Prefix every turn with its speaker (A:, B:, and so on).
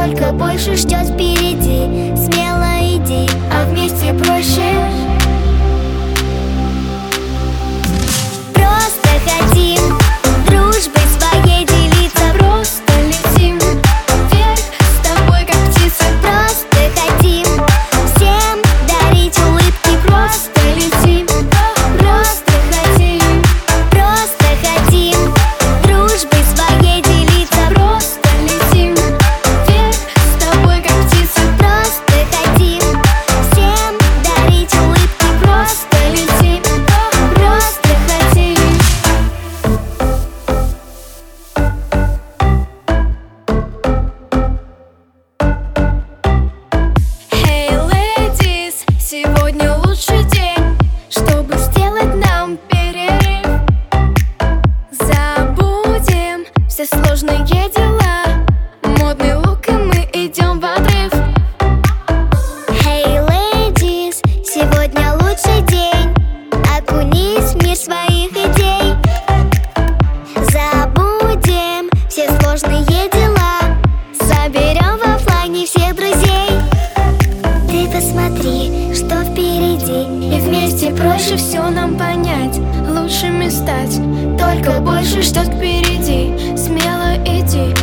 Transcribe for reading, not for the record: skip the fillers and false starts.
A: только больше ждет впереди. Смело иди, а вместе проще. Просто хотим дружбой своей делиться.
B: Просто летим вверх с тобой, как птицы.
A: Просто хотим всем дарить улыбки.
B: Просто летим, просто хотим.
A: Просто хотим дружбой своей делиться.
B: Просто летим вверх с тобой, как птицы.
A: Просто хотим всем дарить улыбки.
B: Просто летим, просто хотим. Hey ladies, сегодня лучший день, чтобы сделать нам перерыв. Забудем все сложные дела, модный лук, и мы идем в отрыв.
A: Hey ladies, сегодня лучший день. Окунись в мир своих идей. Забудем все сложные дела. Соберем в оффлайне всех друзей. Ты посмотри, что впереди.
B: И вместе проще все нам понять, лучшими стать. Только больше ждет впереди. Смело иди,